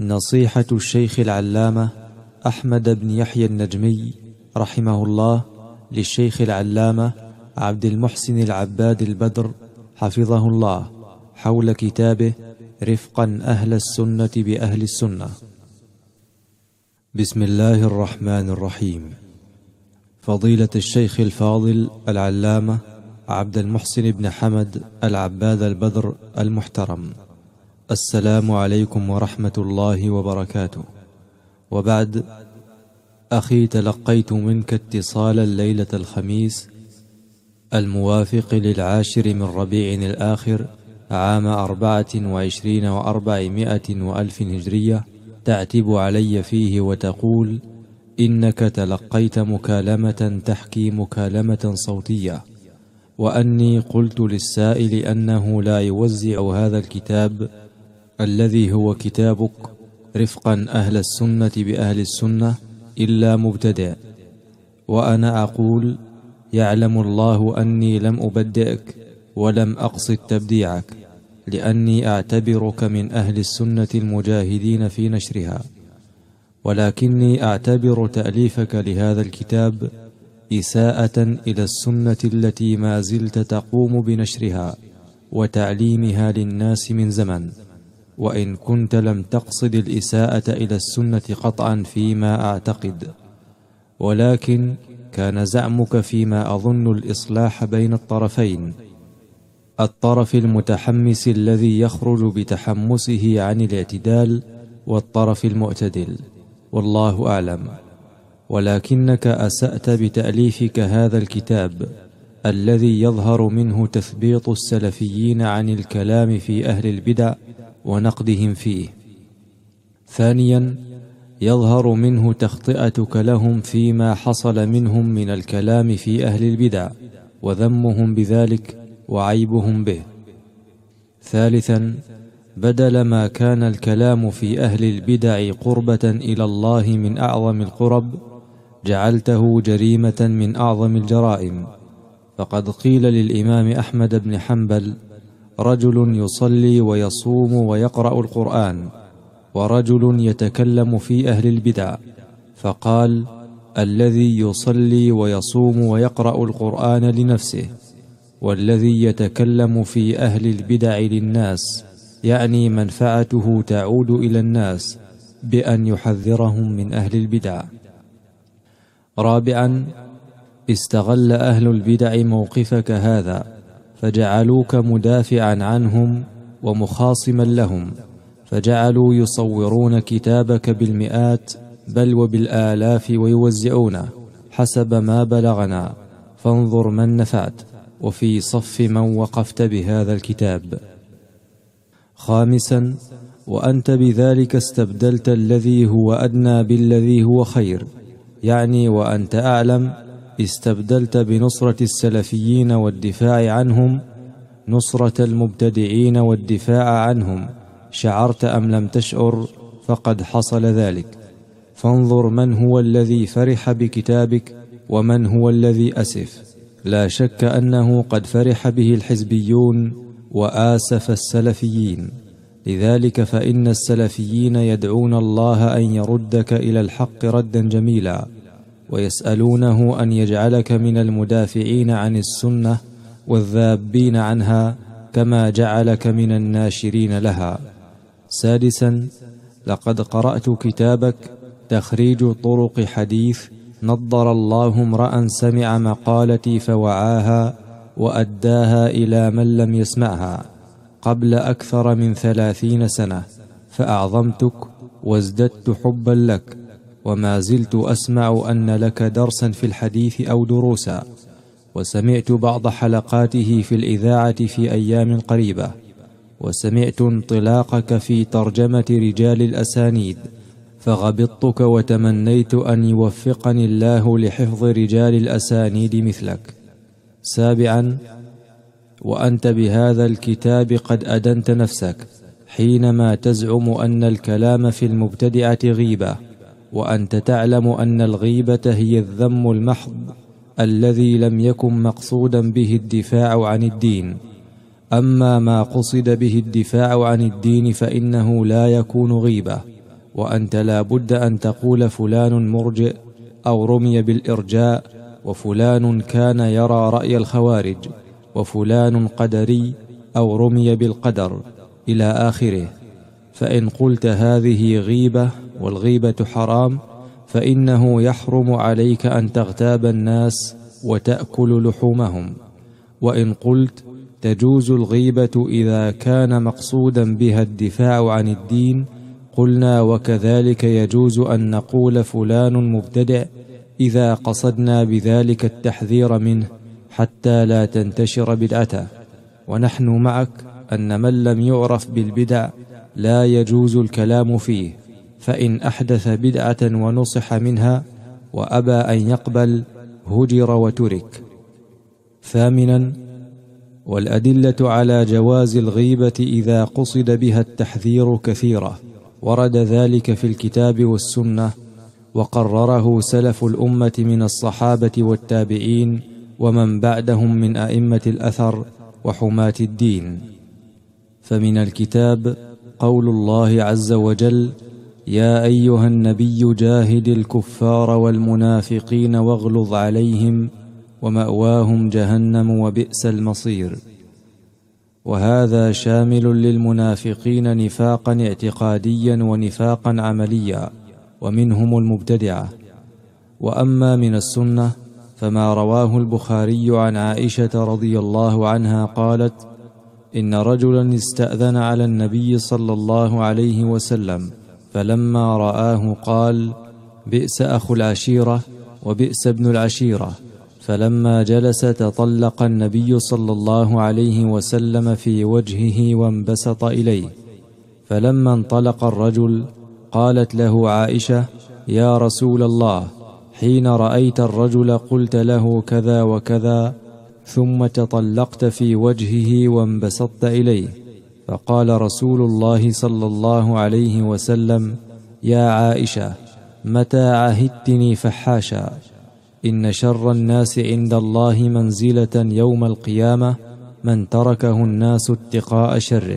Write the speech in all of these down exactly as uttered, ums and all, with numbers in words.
نصيحة الشيخ العلامة أحمد بن يحيى النجمي رحمه الله للشيخ العلامة عبد المحسن العباد البدر حفظه الله حول كتابه رفقا أهل السنة بأهل السنة. بسم الله الرحمن الرحيم. فضيلة الشيخ الفاضل العلامة عبد المحسن بن حمد العباد البدر المحترم، السلام عليكم ورحمة الله وبركاته. وبعد، أخي، تلقيت منك اتصالا ليلة الخميس الموافق للعاشر من ربيع الآخر عام أربعة وعشرين وأربعمائة وألف هجرية، تعتب علي فيه وتقول إنك تلقيت مكالمة تحكي مكالمة صوتية، وأني قلت للسائل أنه لا يوزع هذا الكتاب الذي هو كتابك رفقا أهل السنة بأهل السنة إلا مبتدئ، وأنا أقول يعلم الله أني لم أبدئك ولم أقصد تبديعك، لأني أعتبرك من أهل السنة المجاهدين في نشرها، ولكني أعتبر تأليفك لهذا الكتاب إساءة إلى السنة التي ما زلت تقوم بنشرها وتعليمها للناس من زمن، وإن كنت لم تقصد الإساءة إلى السنة قطعا فيما أعتقد، ولكن كان زعمك فيما أظن الإصلاح بين الطرفين، الطرف المتحمس الذي يخرج بتحمسه عن الاعتدال والطرف المعتدل، والله أعلم. ولكنك أسأت بتأليفك هذا الكتاب الذي يظهر منه تثبيط السلفيين عن الكلام في أهل البدع ونقدهم فيه. ثانيا، يظهر منه تخطئتك لهم فيما حصل منهم من الكلام في أهل البدع وذمهم بذلك وعيبهم به. ثالثا، بدل ما كان الكلام في أهل البدع قربة إلى الله من أعظم القرب، جعلته جريمة من أعظم الجرائم، فقد قيل للإمام أحمد بن حنبل: رجل يصلي ويصوم ويقرأ القرآن، ورجل يتكلم في أهل البدع، فقال: الذي يصلي ويصوم ويقرأ القرآن لنفسه، والذي يتكلم في أهل البدع للناس، يعني منفعته تعود إلى الناس بأن يحذرهم من أهل البدع. رابعا، استغل أهل البدع موقفك هذا فجعلوك مدافعا عنهم ومخاصما لهم، فجعلوا يصورون كتابك بالمئات بل وبالآلاف ويوزعونه حسب ما بلغنا، فانظر من نفعت وفي صف من وقفت بهذا الكتاب. خامسا، وأنت بذلك استبدلت الذي هو أدنى بالذي هو خير، يعني وأنت أعلم استبدلت بنصرة السلفيين والدفاع عنهم نصرة المبتدعين والدفاع عنهم، شعرت أم لم تشعر فقد حصل ذلك. فانظر من هو الذي فرح بكتابك ومن هو الذي أسف. لا شك أنه قد فرح به الحزبيون وآسف السلفيين، لذلك فإن السلفيين يدعون الله أن يردك إلى الحق ردا جميلا، ويسألونه أن يجعلك من المدافعين عن السنة والذابين عنها كما جعلك من الناشرين لها. سادسا، لقد قرأت كتابك تخريج طرق حديث نضر الله امرأ سمع مقالتي فوعاها وأداها إلى من لم يسمعها قبل أكثر من ثلاثين سنة، فأعظمتك وازددت حبا لك، وما زلت أسمع أن لك درسا في الحديث أو دروسا، وسمعت بعض حلقاته في الإذاعة في أيام قريبة، وسمعت انطلاقك في ترجمة رجال الأسانيد، فغبطتك وتمنيت أن يوفقني الله لحفظ رجال الأسانيد مثلك. سابعا، وأنت بهذا الكتاب قد أدنت نفسك حينما تزعم أن الكلام في المبتدعة غيبة، وأنت تعلم أن الغيبة هي الذم المحض الذي لم يكن مقصودا به الدفاع عن الدين، أما ما قصد به الدفاع عن الدين فإنه لا يكون غيبة، وأنت لا بد أن تقول فلان مرجئ أو رمي بالإرجاء، وفلان كان يرى رأي الخوارج، وفلان قدري أو رمي بالقدر، إلى آخره. فإن قلت هذه غيبة والغيبة حرام، فإنه يحرم عليك أن تغتاب الناس وتأكل لحومهم. وإن قلت تجوز الغيبة إذا كان مقصودا بها الدفاع عن الدين، قلنا وكذلك يجوز أن نقول فلان مبتدع إذا قصدنا بذلك التحذير منه حتى لا تنتشر بدعته. ونحن معك أن من لم يعرف بالبدع لا يجوز الكلام فيه، فإن أحدث بدعة ونصح منها وأبى أن يقبل هجر وترك. ثامنا، والأدلة على جواز الغيبة إذا قصد بها التحذير كثيرة، ورد ذلك في الكتاب والسنة، وقرره سلف الأمة من الصحابة والتابعين ومن بعدهم من أئمة الأثر وحماة الدين. فمن الكتاب قول الله عز وجل: يا أيها النبي جاهد الكفار والمنافقين واغلظ عليهم ومأواهم جهنم وبئس المصير. وهذا شامل للمنافقين نفاقا اعتقاديا ونفاقا عمليا، ومنهم المبتدعة. وأما من السنة فما رواه البخاري عن عائشة رضي الله عنها قالت: إن رجلا استأذن على النبي صلى الله عليه وسلم، فلما رآه قال: بئس أخو العشيرة وبئس ابن العشيرة. فلما جلس تطلق النبي صلى الله عليه وسلم في وجهه وانبسط إليه. فلما انطلق الرجل قالت له عائشة: يا رسول الله، حين رأيت الرجل قلت له كذا وكذا، ثم تطلقت في وجهه وانبسطت إليه. فقال رسول الله صلى الله عليه وسلم: يا عائشة، متى عهدتني فحاشا؟ إن شر الناس عند الله منزلة يوم القيامة من تركه الناس اتقاء شره.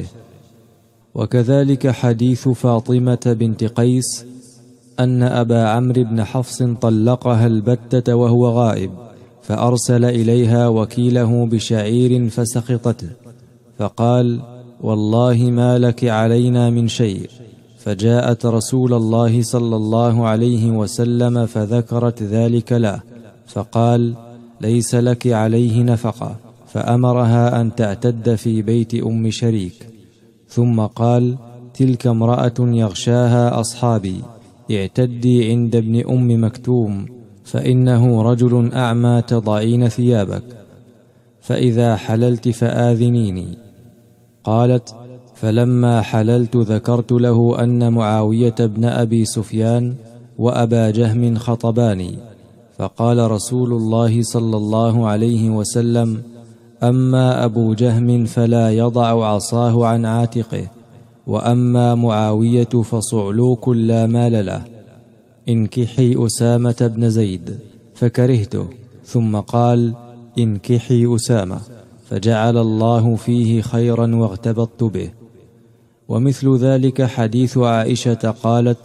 وكذلك حديث فاطمة بنت قيس أن أبا عمرو بن حفص طلقها البتة وهو غائب، فأرسل إليها وكيله بشعير فسخطته، فقال: والله ما لك علينا من شيء. فجاءت رسول الله صلى الله عليه وسلم فذكرت ذلك له، فقال: ليس لك عليه نفقة، فأمرها أن تعتد في بيت أم شريك. ثم قال: تلك امرأة يغشاها أصحابي، اعتدي عند ابن أم مكتوم، فإنه رجل أعمى تضعين ثيابك، فإذا حللت فآذنيني. قالت: فلما حللت ذكرت له أن معاوية بن أبي سفيان وأبا جهم خطباني، فقال رسول الله صلى الله عليه وسلم: أما أبو جهم فلا يضع عصاه عن عاتقه، وأما معاوية فصعلوك لا مال له، انكحي أسامة بن زيد، فكرهته. ثم قال: انكحي أسامة، فجعل الله فيه خيرا واغتبطت به. ومثل ذلك حديث عائشة قالت: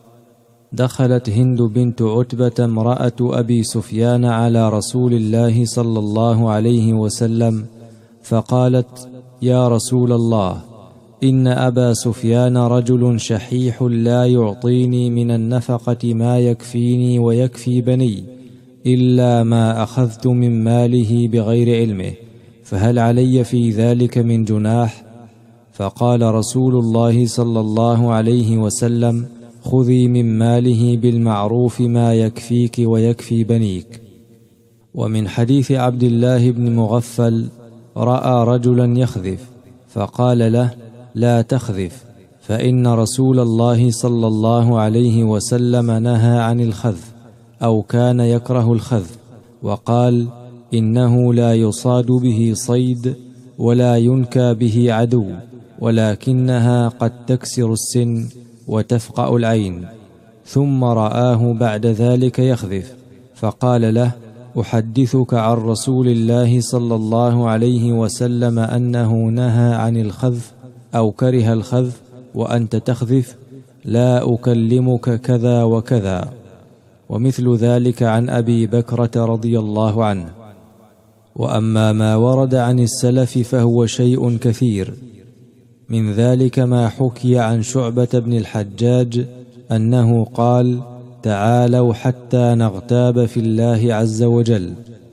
دخلت هند بنت عتبة امرأة أبي سفيان على رسول الله صلى الله عليه وسلم، فقالت: يا رسول الله، إن أبا سفيان رجل شحيح لا يعطيني من النفقة ما يكفيني ويكفي بني، إلا ما أخذت من ماله بغير علمه، فهل علي في ذلك من جناح؟ فقال رسول الله صلى الله عليه وسلم: خذي من ماله بالمعروف ما يكفيك ويكفي بنيك. ومن حديث عبد الله بن مغفل: رأى رجلا يخذف، فقال له: لا تخذف، فإن رسول الله صلى الله عليه وسلم نهى عن الخذف، أو كان يكره الخذف، وقال: إنه لا يصاد به صيد ولا ينكى به عدو، ولكنها قد تكسر السن وتفقأ العين. ثم رآه بعد ذلك يخذف، فقال له: أحدثك عن رسول الله صلى الله عليه وسلم أنه نهى عن الخذف أو كره الخذف وأنت تخذف؟ لا أكلمك كذا وكذا. ومثل ذلك عن أبي بكرة رضي الله عنه. وأما ما ورد عن السلف فهو شيء كثير، من ذلك ما حكي عن شعبة بن الحجاج أنه قال: تعالوا حتى نغتاب في الله عز وجل.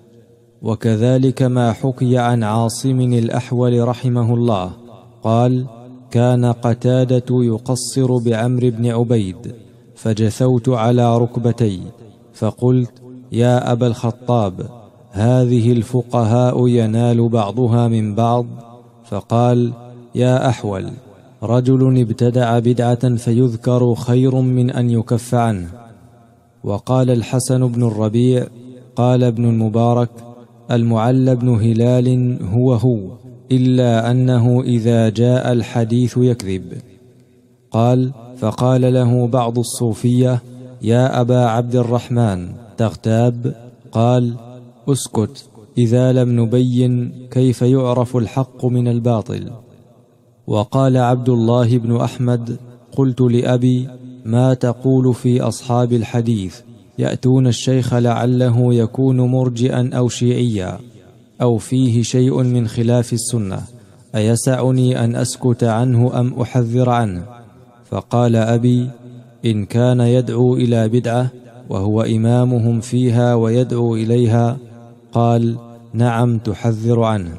وكذلك ما حكي عن عاصم الأحول رحمه الله قال: كان قتادة يقصر بعمرو بن عبيد، فجثوت على ركبتي فقلت: يا أبا الخطاب، هذه الفقهاء ينال بعضها من بعض. فقال: يا أحول، رجل ابتدع بدعة فيذكر خير من أن يكف عنه. وقال الحسن بن الربيع قال ابن المبارك: المعلى بن هلال هو هو، إلا أنه إذا جاء الحديث يكذب. قال: فقال له بعض الصوفية: يا أبا عبد الرحمن، تغتاب؟ قال: اسكت، إذا لم نبين كيف يعرف الحق من الباطل. وقال عبد الله بن أحمد: قلت لأبي: ما تقول في أصحاب الحديث يأتون الشيخ لعله يكون مرجئا أو شيعيا أو فيه شيء من خلاف السنة، أيسعني أن أسكت عنه أم أحذر عنه؟ فقال أبي: إن كان يدعو إلى بدعة وهو إمامهم فيها ويدعو إليها، قال: نعم، تحذر عنه.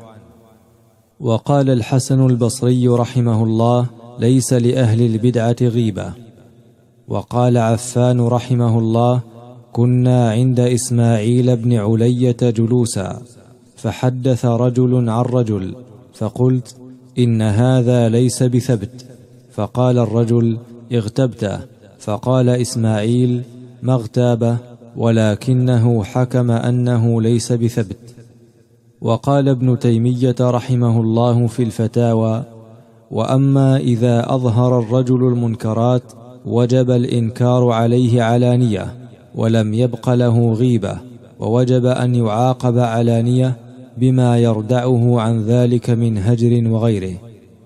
وقال الحسن البصري رحمه الله: ليس لأهل البدعة غيبة. وقال عفان رحمه الله: كنا عند إسماعيل بن علية جلوسا، فحدث رجل عن رجل، فقلت: إن هذا ليس بثبت. فقال الرجل: اغتبته. فقال إسماعيل: ما اغتابه، ولكنه حكم أنه ليس بثبت. وقال ابن تيمية رحمه الله في الفتاوى: وأما إذا أظهر الرجل المنكرات وجب الإنكار عليه علانية ولم يبق له غيبة، ووجب أن يعاقب علانية بما يردعه عن ذلك من هجر وغيره.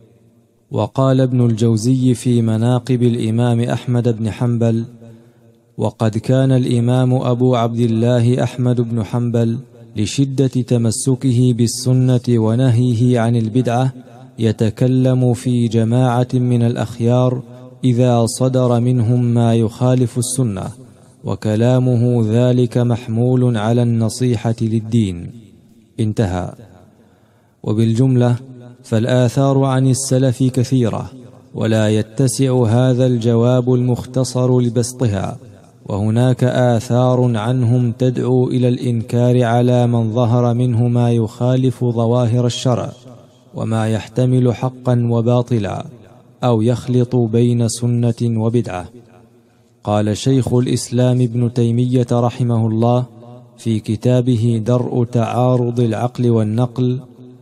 وقال ابن الجوزي في مناقب الإمام أحمد بن حنبل: وقد كان الإمام أبو عبد الله أحمد بن حنبل لشدة تمسكه بالسنة ونهيه عن البدعة يتكلم في جماعة من الأخيار إذا صدر منهم ما يخالف السنة، وكلامه ذلك محمول على النصيحة للدين. انتهى. وبالجملة فالآثار عن السلف كثيرة، ولا يتسع هذا الجواب المختصر لبسطها، وهناك آثار عنهم تدعو إلى الإنكار على من ظهر منه ما يخالف ظواهر الشرع وما يحتمل حقا وباطلا أو يخلط بين سنة وبدعة. قال شيخ الإسلام ابن تيمية رحمه الله في كتابه درء تعارض العقل والنقل: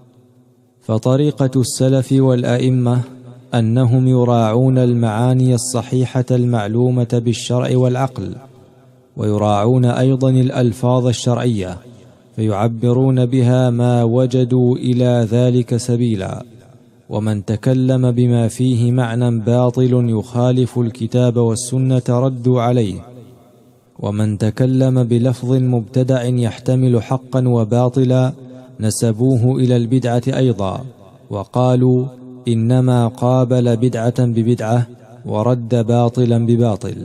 فطريقة السلف والأئمة أنهم يراعون المعاني الصحيحة المعلومة بالشرع والعقل، ويراعون أيضا الألفاظ الشرعية فيعبرون بها ما وجدوا إلى ذلك سبيلا. ومن تكلم بما فيه معنى باطل يخالف الكتاب والسنة ردوا عليه، ومن تكلم بلفظ مبتدع يحتمل حقا وباطلا نسبوه إلى البدعة أيضا، وقالوا إنما قابل بدعة ببدعة ورد باطلا بباطل.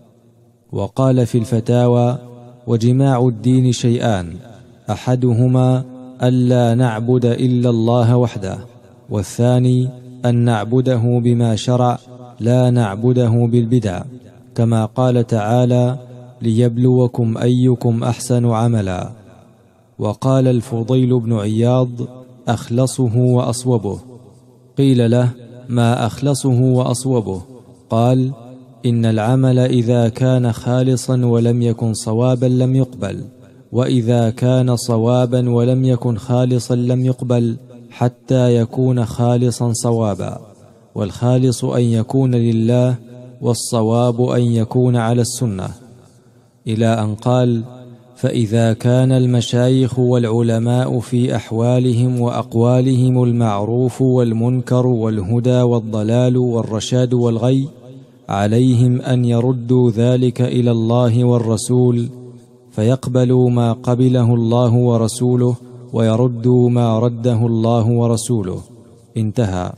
وقال في الفتاوى: وجماع الدين شيئان، أحدهما ألا نعبد إلا الله وحده، والثاني أن نعبده بما شرع لا نعبده بالبدع، كما قال تعالى: ليبلوكم أيكم أحسن عملا. وقال الفضيل بن عياض: أخلصه وأصوبه. قيل له: ما أخلصه وأصوبه؟ قال: إن العمل إذا كان خالصا ولم يكن صوابا لم يقبل، وإذا كان صوابا ولم يكن خالصا لم يقبل حتى يكون خالصا صوابا، والخالص أن يكون لله، والصواب أن يكون على السنة، إلى أن قال: فإذا كان المشايخ والعلماء في أحوالهم وأقوالهم المعروف والمنكر والهدى والضلال والرشاد والغي، عليهم أن يردوا ذلك إلى الله والرسول، فيقبلوا ما قبله الله ورسوله ويردوا ما رده الله ورسوله. انتهى.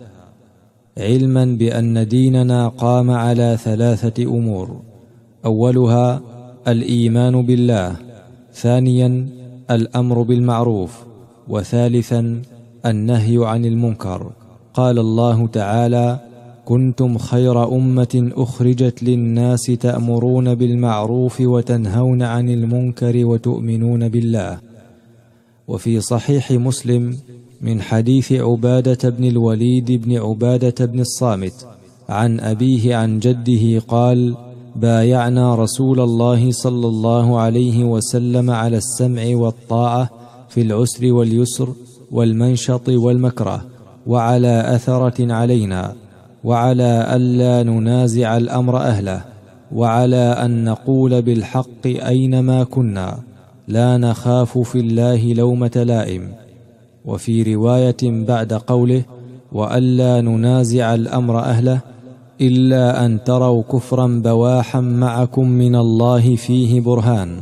علما بأن ديننا قام على ثلاثة أمور: أولها الإيمان بالله، ثانيا الأمر بالمعروف، وثالثا النهي عن المنكر. قال الله تعالى: كنتم خير أمة أخرجت للناس تأمرون بالمعروف وتنهون عن المنكر وتؤمنون بالله. وفي صحيح مسلم من حديث عبادة بن الوليد بن عبادة بن الصامت عن أبيه عن جده قال: بايعنا رسول الله صلى الله عليه وسلم على السمع والطاعة في العسر واليسر والمنشط والمكره، وعلى أثرة علينا، وعلى ألا ننازع الأمر أهله، وعلى أن نقول بالحق أينما كنا، لا نخاف في الله لومة لائم. وفي رواية بعد قوله: وألا ننازع الأمر أهله إلا أن تروا كفرا بواحا معكم من الله فيه برهان.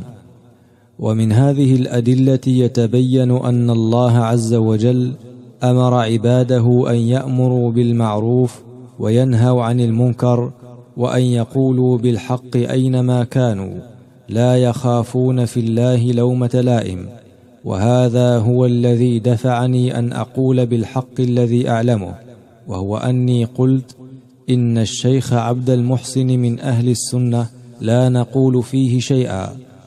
ومن هذه الأدلة يتبين أن الله عز وجل أمر عباده أن يأمروا بالمعروف وينهوا عن المنكر، وأن يقولوا بالحق أينما كانوا، لا يخافون في الله لومة لائم. وهذا هو الذي دفعني أن أقول بالحق الذي أعلمه، وهو أني قلت: إن الشيخ عبد المحسن من أهل السنة لا نقول فيه شيئا،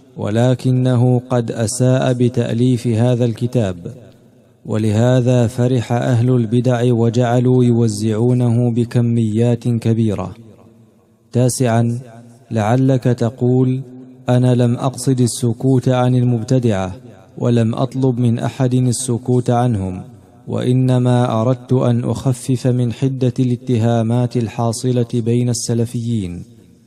ولكنه قد أساء بتأليف هذا الكتاب، ولهذا فرح أهل البدع وجعلوا يوزعونه بكميات كبيرة. تاسعا، لعلك تقول: أنا لم أقصد السكوت عن المبتدعة، ولم أطلب من أحد السكوت عنهم، وإنما أردت أن أخفف من حدة الاتهامات الحاصلة بين السلفيين،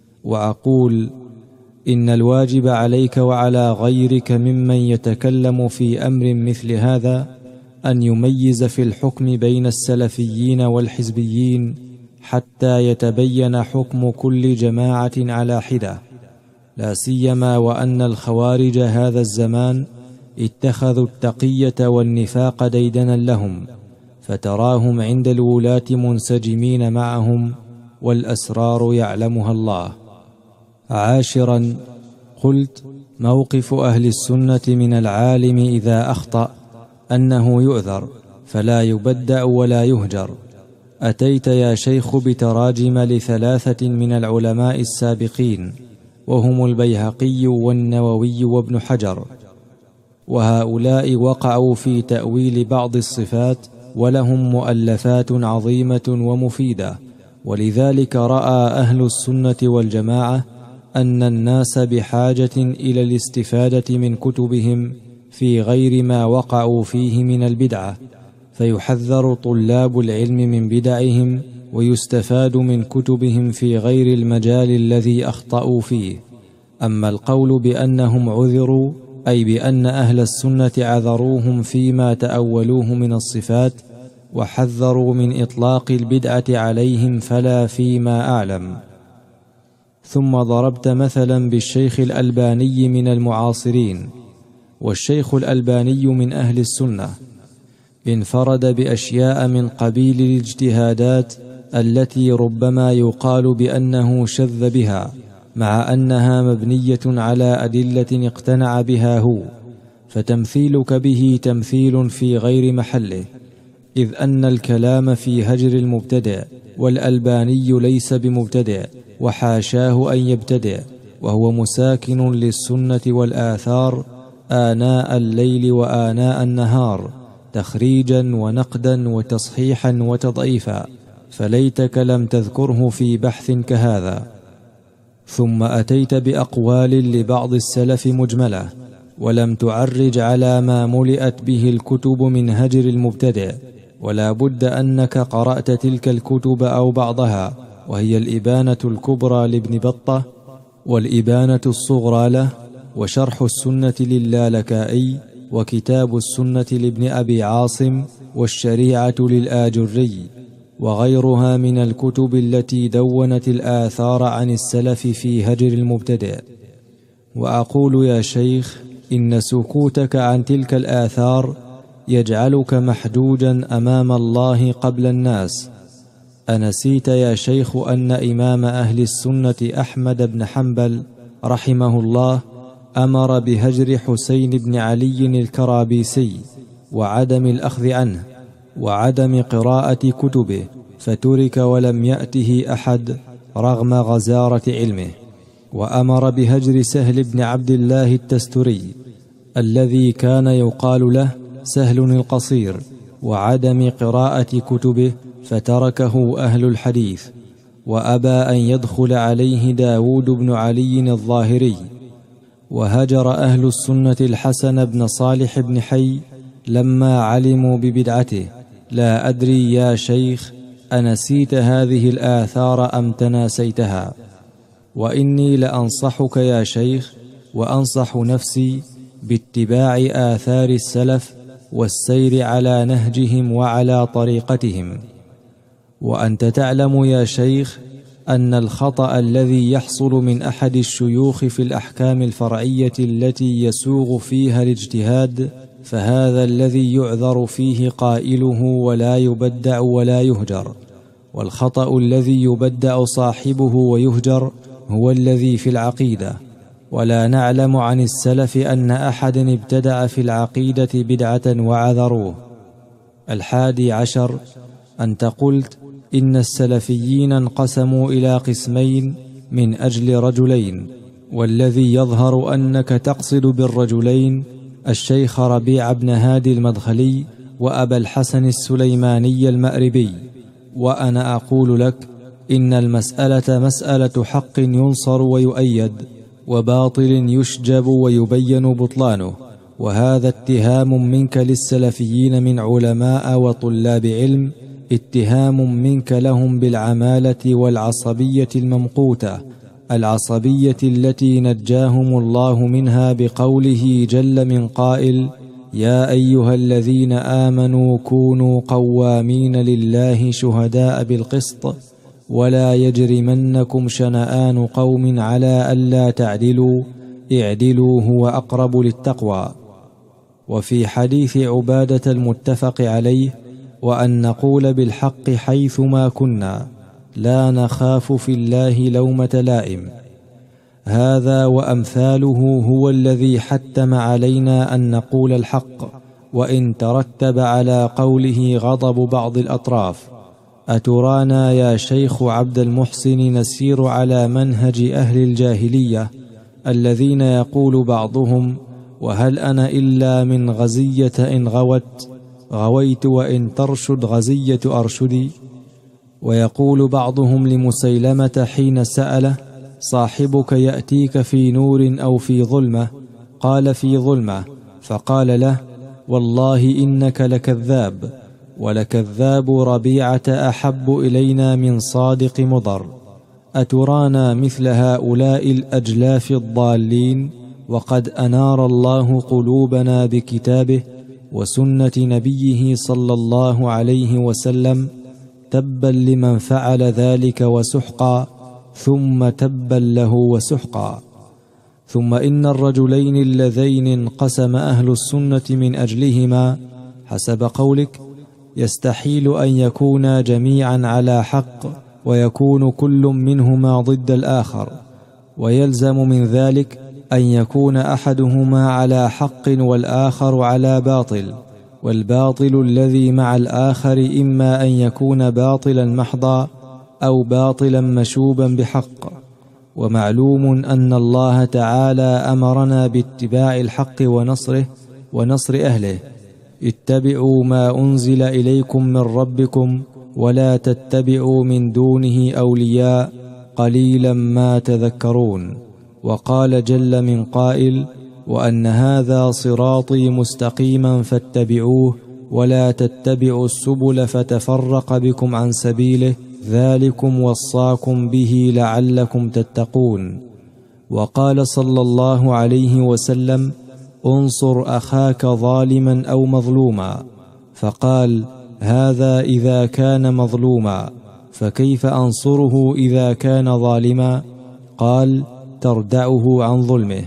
وأقول: إن الواجب عليك وعلى غيرك ممن يتكلم في أمر مثل هذا أن يميز في الحكم بين السلفيين والحزبيين، حتى يتبين حكم كل جماعة على حدة، لا سيما وأن الخوارج هذا الزمان اتخذوا التقية والنفاق ديدنا لهم، فتراهم عند الولاة منسجمين معهم، والأسرار يعلمها الله. عاشرا، قلت: موقف أهل السنة من العالم إذا أخطأ أنه يؤذر، فلا يبدأ ولا يهجر. أتيت يا شيخ بتراجم لثلاثة من العلماء السابقين، وهم البيهقي والنووي وابن حجر، وهؤلاء وقعوا في تأويل بعض الصفات، ولهم مؤلفات عظيمة ومفيدة. ولذلك رأى أهل السنة والجماعة أن الناس بحاجة إلى الاستفادة من كتبهم في غير ما وقعوا فيه من البدعة، فيحذر طلاب العلم من بدعهم، ويستفاد من كتبهم في غير المجال الذي أخطأوا فيه. أما القول بأنهم عذروا، أي بأن أهل السنة عذروهم فيما تأولوه من الصفات، وحذروا من إطلاق البدعة عليهم، فلا فيما أعلم. ثم ضربت مثلا بالشيخ الألباني من المعاصرين، والشيخ الألباني من أهل السنة، انفرد بأشياء من قبيل الاجتهادات التي ربما يقال بأنه شذ بها، مع أنها مبنية على أدلة اقتنع بها هو، فتمثيلك به تمثيل في غير محله، إذ أن الكلام في هجر المبتدع، والألباني ليس بمبتدع، وحاشاه أن يبتدع، وهو مساكن للسنة والآثار آناء الليل وآناء النهار، تخريجا ونقدا وتصحيحا وتضعيفا، فليتك لم تذكره في بحث كهذا. ثم أتيت بأقوال لبعض السلف مجملة، ولم تعرج على ما ملئت به الكتب من هجر المبتدع، ولا بد أنك قرأت تلك الكتب أو بعضها، وهي الإبانة الكبرى لابن بطة، والإبانة الصغرى له، وشرح السنة للالكائي، وكتاب السنة لابن أبي عاصم، والشريعة للآجري. وغيرها من الكتب التي دونت الآثار عن السلف في هجر المبتدئ. وأقول يا شيخ إن سكوتك عن تلك الآثار يجعلك محجوجا أمام الله قبل الناس. أنسيت يا شيخ أن إمام أهل السنة أحمد بن حنبل رحمه الله أمر بهجر حسين بن علي الكرابيسي وعدم الأخذ عنه وعدم قراءة كتبه، فترك ولم يأته أحد رغم غزارة علمه. وأمر بهجر سهل بن عبد الله التستري الذي كان يقال له سهل القصير وعدم قراءة كتبه، فتركه أهل الحديث. وأبى أن يدخل عليه داود بن علي الظاهري. وهجر أهل السنة الحسن بن صالح بن حي لما علموا ببدعته. لا أدري يا شيخ أنسيت هذه الآثار أم تناسيتها؟ وإني لأنصحك يا شيخ وأنصح نفسي باتباع آثار السلف والسير على نهجهم وعلى طريقتهم. وأنت تعلم يا شيخ أن الخطأ الذي يحصل من أحد الشيوخ في الأحكام الفرعية التي يسوغ فيها الاجتهاد، فهذا الذي يعذر فيه قائله ولا يبدع ولا يهجر. والخطأ الذي يبدع صاحبه ويهجر هو الذي في العقيدة. ولا نعلم عن السلف أن أحدا ابتدع في العقيدة بدعة وعذروه. الحادي عشر أنت قلت إن السلفيين انقسموا إلى قسمين من أجل رجلين، والذي يظهر أنك تقصد بالرجلين الشيخ ربيع بن هادي المدخلي وأبا الحسن السليماني المأربي. وأنا أقول لك إن المسألة مسألة حق ينصر ويؤيد، وباطل يشجب ويبين بطلانه. وهذا اتهام منك للسلفيين من علماء وطلاب علم، اتهام منك لهم بالعمالة والعصبية الممقوتة، العصبية التي نجاهم الله منها بقوله جل من قائل: يا أيها الذين آمنوا كونوا قوامين لله شهداء بالقسط ولا يجرمنكم شنآن قوم على ألا تعدلوا اعدلوا هو أقرب للتقوى. وفي حديث عبادة المتفق عليه: وأن نقول بالحق حيثما كنا لا نخاف في الله لومة لائم. هذا وأمثاله هو الذي حتم علينا أن نقول الحق، وإن ترتب على قوله غضب بعض الأطراف. أترانا يا شيخ عبد المحسن نسير على منهج أهل الجاهلية الذين يقول بعضهم: وهل أنا إلا من غزية إن غوت غويت وإن ترشد غزية أرشدي؟ ويقول بعضهم لمسيلمة حين سأله: صاحبك يأتيك في نور أو في ظلمة؟ قال: في ظلمة. فقال له: والله إنك لكذاب، ولكذاب ربيعة أحب إلينا من صادق مضر. أترانا مثل هؤلاء الأجلاف الضالين، وقد أنار الله قلوبنا بكتابه وسنة نبيه صلى الله عليه وسلم. تبا لمن فعل ذلك وسحقا، ثم تبا له وسحقا. ثم إن الرجلين اللذين انقسم أهل السنة من أجلهما حسب قولك يستحيل أن يكونا جميعا على حق، ويكون كل منهما ضد الآخر، ويلزم من ذلك أن يكون أحدهما على حق والآخر على باطل، والباطل الذي مع الآخر إما أن يكون باطلا محضا أو باطلا مشوبا بحق. ومعلوم أن الله تعالى أمرنا باتباع الحق ونصره ونصر أهله: اتبعوا ما أنزل إليكم من ربكم ولا تتبعوا من دونه أولياء قليلا ما تذكرون. وقال جل من قائل: وأن هذا صراطي مستقيما فاتبعوه ولا تتبعوا السبل فتفرق بكم عن سبيله ذلكم وصاكم به لعلكم تتقون. وقال صلى الله عليه وسلم: انصر أخاك ظالما أو مظلوما. فقال: هذا إذا كان مظلوما، فكيف أنصره إذا كان ظالما؟ قال: تردعه عن ظلمه.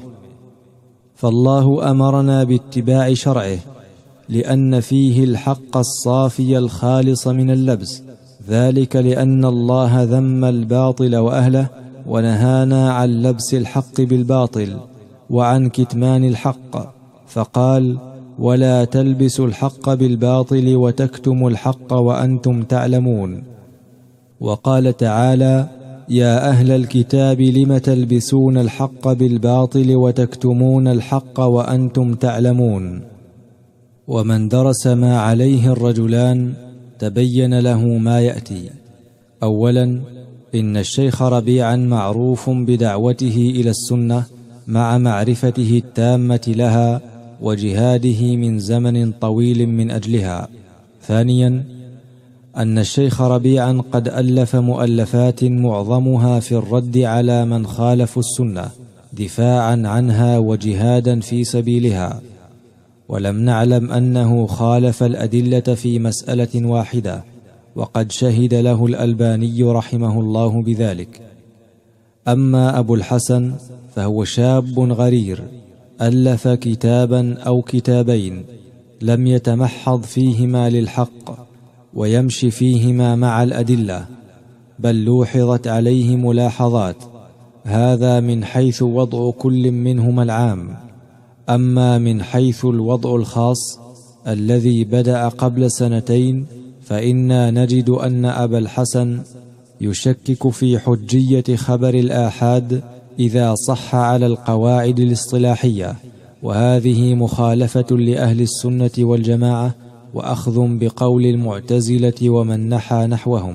فالله أمرنا باتباع شرعه، لأن فيه الحق الصافي الخالص من اللبس، ذلك لأن الله ذم الباطل وأهله، ونهانا عن لبس الحق بالباطل وعن كتمان الحق، فقال: ولا تلبسوا الحق بالباطل وتكتموا الحق وأنتم تعلمون. وقال تعالى: يا أهل الكتاب لم تلبسون الحق بالباطل وتكتمون الحق وأنتم تعلمون. ومن درس ما عليه الرجلان تبين له ما يأتي. أولا، إن الشيخ ربيعا معروف بدعوته إلى السنة مع معرفته التامة لها وجهاده من زمن طويل من أجلها. ثانيا، أن الشيخ ربيعا قد ألف مؤلفات معظمها في الرد على من خالفوا السنة دفاعا عنها وجهادا في سبيلها، ولم نعلم أنه خالف الأدلة في مسألة واحدة، وقد شهد له الألباني رحمه الله بذلك. أما أبو الحسن فهو شاب غرير ألف كتابا أو كتابين لم يتمحض فيهما للحق ويمشي فيهما مع الأدلة، بل لوحظت عليه ملاحظات، هذا من حيث وضع كل منهما العام. أما من حيث الوضع الخاص الذي بدأ قبل سنتين، فإنا نجد أن أبا الحسن يشكك في حجية خبر الآحاد إذا صح على القواعد الاصطلاحية، وهذه مخالفة لأهل السنة والجماعة وأخذ بقول المعتزلة ومن نحى نحوهم.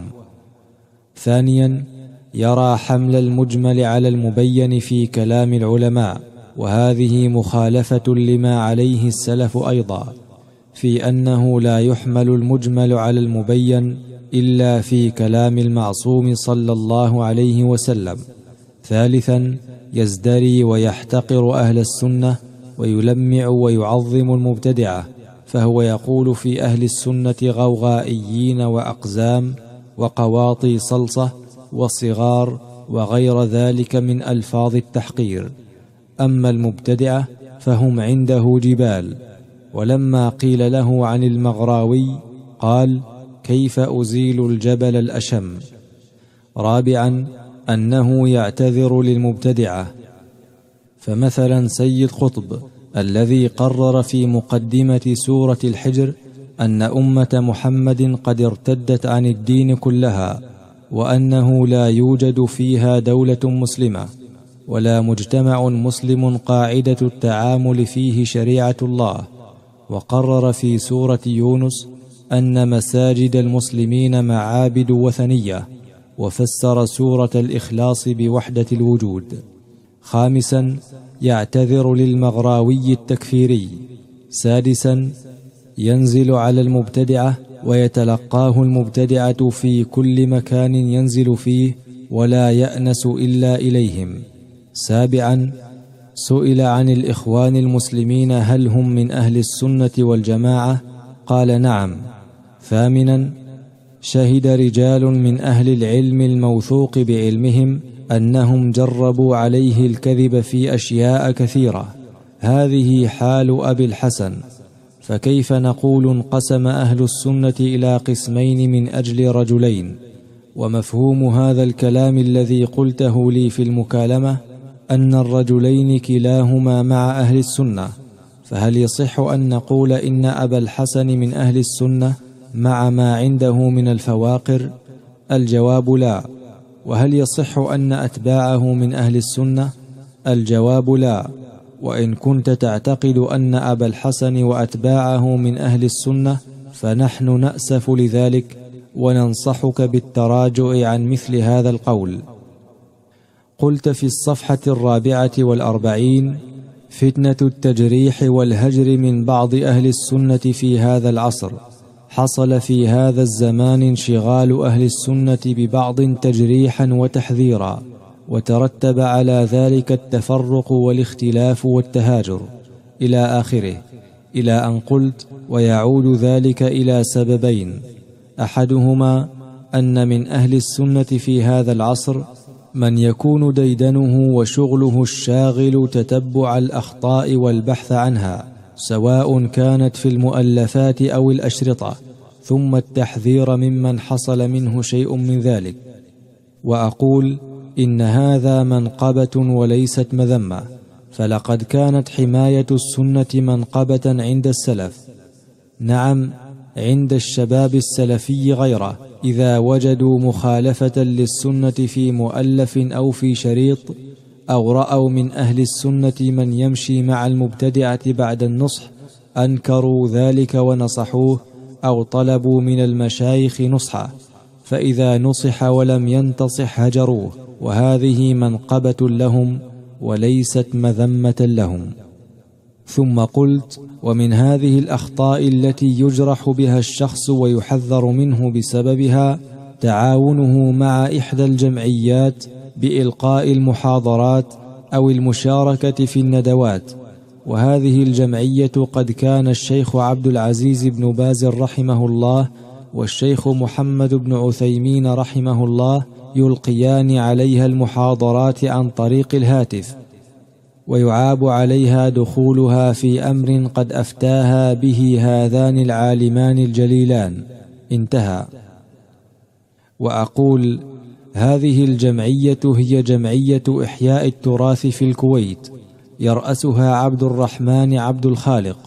ثانيا، يرى حمل المجمل على المبين في كلام العلماء، وهذه مخالفة لما عليه السلف أيضا، في أنه لا يحمل المجمل على المبين إلا في كلام المعصوم صلى الله عليه وسلم. ثالثا، يزدري ويحتقر أهل السنة ويلمع ويعظم المبتدعة، فهو يقول في أهل السنة غوغائيين وأقزام وقواطي صلصة وصغار وغير ذلك من ألفاظ التحقير. أما المبتدعة فهم عنده جبال. ولما قيل له عن المغراوي قال: كيف أزيل الجبل الأشم؟ رابعا، أنه يعتذر للمبتدعة، فمثلا سيد قطب الذي قرر في مقدمة سورة الحجر أن أمة محمد قد ارتدت عن الدين كلها، وأنه لا يوجد فيها دولة مسلمة ولا مجتمع مسلم قاعدة التعامل فيه شريعة الله، وقرر في سورة يونس أن مساجد المسلمين معابد وثنية، وفسر سورة الإخلاص بوحدة الوجود. خامسا، يعتذر للمغراوي التكفيري. سادسا، ينزل على المبتدعة ويتلقاه المبتدعة في كل مكان ينزل فيه ولا يأنس إلا إليهم. سابعا، سئل عن الإخوان المسلمين هل هم من أهل السنة والجماعة؟ قال: نعم. ثامنا، شهد رجال من أهل العلم الموثوق بعلمهم أنهم جربوا عليه الكذب في أشياء كثيرة. هذه حال أبي الحسن، فكيف نقول انقسم أهل السنة إلى قسمين من أجل رجلين؟ ومفهوم هذا الكلام الذي قلته لي في المكالمة أن الرجلين كلاهما مع أهل السنة، فهل يصح أن نقول إن أبا الحسن من أهل السنة مع ما عنده من الفواقر؟ الجواب لا. وهل يصح أن أتباعه من أهل السنة؟ الجواب لا. وإن كنت تعتقد أن أبا الحسن وأتباعه من أهل السنة فنحن نأسف لذلك وننصحك بالتراجع عن مثل هذا القول. قلت في الصفحة الرابعة والأربعين: فتنة التجريح والهجر من بعض أهل السنة في هذا العصر. حصل في هذا الزمان انشغال أهل السنة ببعض تجريحا وتحذيرا، وترتب على ذلك التفرق والاختلاف والتهاجر إلى آخره، إلى أن قلت: ويعود ذلك إلى سببين: أحدهما أن من أهل السنة في هذا العصر من يكون ديدنه وشغله الشاغل تتبع الأخطاء والبحث عنها، سواء كانت في المؤلفات أو الأشرطة، ثم التحذير ممن حصل منه شيء من ذلك. وأقول إن هذا منقبة وليست مذمة، فلقد كانت حماية السنة منقبة عند السلف، نعم عند الشباب السلفي غيره، إذا وجدوا مخالفة للسنة في مؤلف أو في شريط، أو رأوا من أهل السنة من يمشي مع المبتدعة بعد النصح، أنكروا ذلك ونصحوه، أو طلبوا من المشايخ نصحه، فإذا نصح ولم ينتصح هجروه، وهذه منقبة لهم وليست مذمة لهم. ثم قلت: ومن هذه الأخطاء التي يجرح بها الشخص ويحذر منه بسببها تعاونه مع إحدى الجمعيات بإلقاء المحاضرات أو المشاركة في الندوات، وهذه الجمعية قد كان الشيخ عبد العزيز بن باز رحمه الله والشيخ محمد بن عثيمين رحمه الله يلقيان عليها المحاضرات عن طريق الهاتف، ويعاب عليها دخولها في أمر قد أفتاها به هذان العالمان الجليلان. انتهى. وأقول: هذه الجمعية هي جمعية إحياء التراث في الكويت، يرأسها عبد الرحمن عبد الخالق،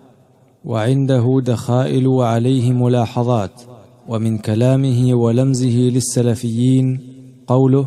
وعنده دخائل وعليه ملاحظات. ومن كلامه ولمزه للسلفيين قوله: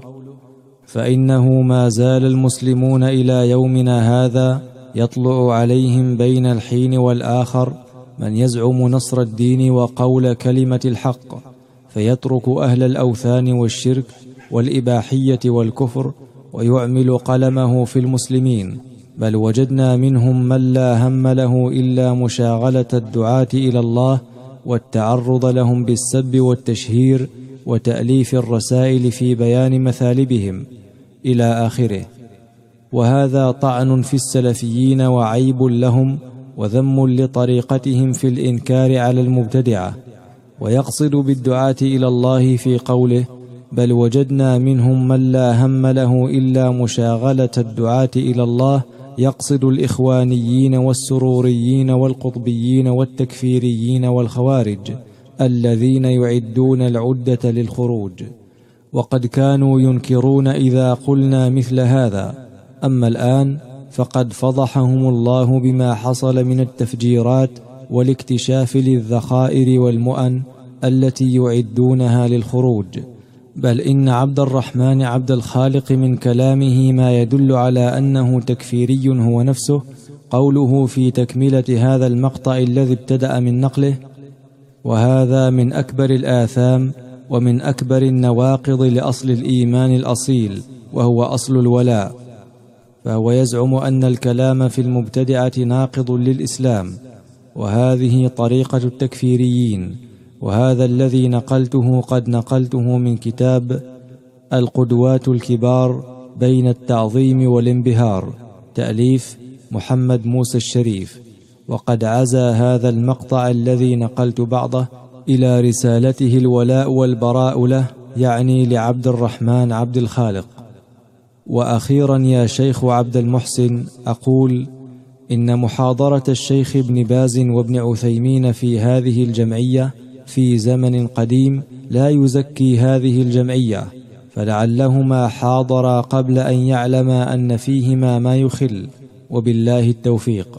فإنه ما زال المسلمون إلى يومنا هذا يطلع عليهم بين الحين والآخر من يزعم نصر الدين وقول كلمة الحق، فيترك أهل الأوثان والشرك والإباحية والكفر ويعمل قلمه في المسلمين، بل وجدنا منهم من لا هم له إلا مشاغلة الدعاة إلى الله والتعرض لهم بالسب والتشهير وتأليف الرسائل في بيان مثالبهم إلى آخره. وهذا طعن في السلفيين وعيب لهم وذم لطريقتهم في الإنكار على المبتدعة. ويقصد بالدعاة إلى الله في قوله: بل وجدنا منهم من لا هم له إلا مشاغلة الدعاة إلى الله، يقصد الإخوانيين والسروريين والقطبيين والتكفيريين والخوارج الذين يعدون العدة للخروج، وقد كانوا ينكرون إذا قلنا مثل هذا. أما الآن فقد فضحهم الله بما حصل من التفجيرات والاكتشاف للذخائر والمؤن التي يعدونها للخروج. بل إن عبد الرحمن عبد الخالق من كلامه ما يدل على أنه تكفيري هو نفسه، قوله في تكملة هذا المقطع الذي ابتدأ من نقله: وهذا من أكبر الآثام ومن أكبر النواقض لأصل الإيمان الأصيل، وهو أصل الولاء. فهو يزعم أن الكلام في المبتدعة ناقض للإسلام، وهذه طريقة التكفيريين. وهذا الذي نقلته قد نقلته من كتاب القدوات الكبار بين التعظيم والانبهار، تأليف محمد موسى الشريف. وقد عزى هذا المقطع الذي نقلت بعضه إلى رسالته الولاء والبراء له، يعني لعبد الرحمن عبد الخالق. وأخيرا يا شيخ عبد المحسن، أقول إن محاضرة الشيخ ابن باز وابن عثيمين في هذه الجمعية في زمن قديم لا يزكي هذه الجمعية، فلعلهما حاضرا قبل أن يعلما أن فيهما ما يخل، وبالله التوفيق.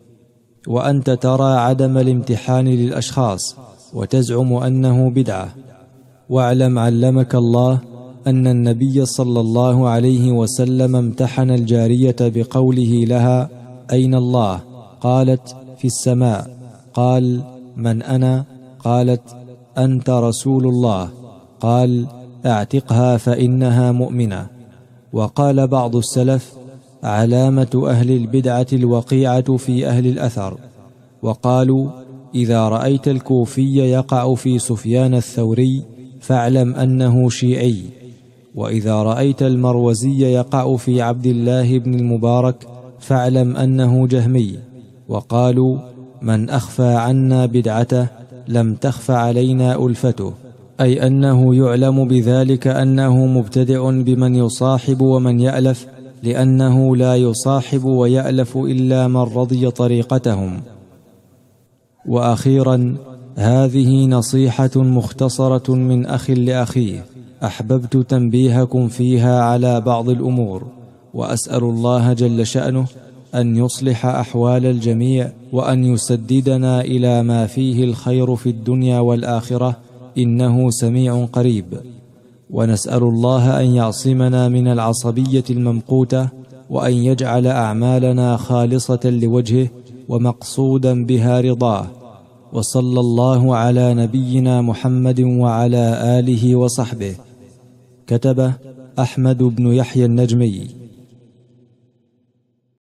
وأنت ترى عدم الامتحان للأشخاص وتزعم أنه بدعة. واعلم علمك الله أن النبي صلى الله عليه وسلم امتحن الجارية بقوله لها: أين الله؟ قالت: في السماء. قال: من أنا؟ قالت: أنت رسول الله. قال: اعتقها فإنها مؤمنة. وقال بعض السلف: علامة أهل البدعة الوقيعة في أهل الأثر. وقالوا: إذا رأيت الكوفي يقع في سفيان الثوري فاعلم أنه شيعي، وإذا رأيت المروزي يقع في عبد الله بن المبارك فاعلم أنه جهمي. وقالوا: من أخفى عنا بدعته لم تخف علينا ألفته، أي أنه يعلم بذلك أنه مبتدع بمن يصاحب ومن يألف، لأنه لا يصاحب ويألف إلا من رضي طريقتهم. وأخيرا، هذه نصيحة مختصرة من أخ لأخيه، أحببت تنبيهكم فيها على بعض الأمور، وأسأل الله جل شأنه أن يصلح أحوال الجميع، وأن يسددنا إلى ما فيه الخير في الدنيا والآخرة، إنه سميع قريب. ونسأل الله أن يعصمنا من العصبية الممقوتة، وأن يجعل أعمالنا خالصة لوجهه ومقصودا بها رضاه. وصلى الله على نبينا محمد وعلى آله وصحبه. كتب أحمد بن يحيى النجمي.